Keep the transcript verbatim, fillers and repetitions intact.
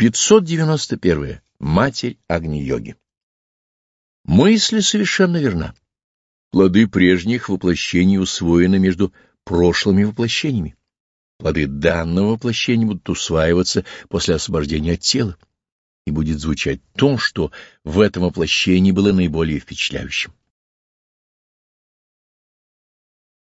пятьсот девяносто первое. Матерь Агни-йоги. Мысль совершенно верна. Плоды прежних воплощений усвоены между прошлыми воплощениями. Плоды данного воплощения будут усваиваться после освобождения от тела, и будет звучать то, что в этом воплощении было наиболее впечатляющим.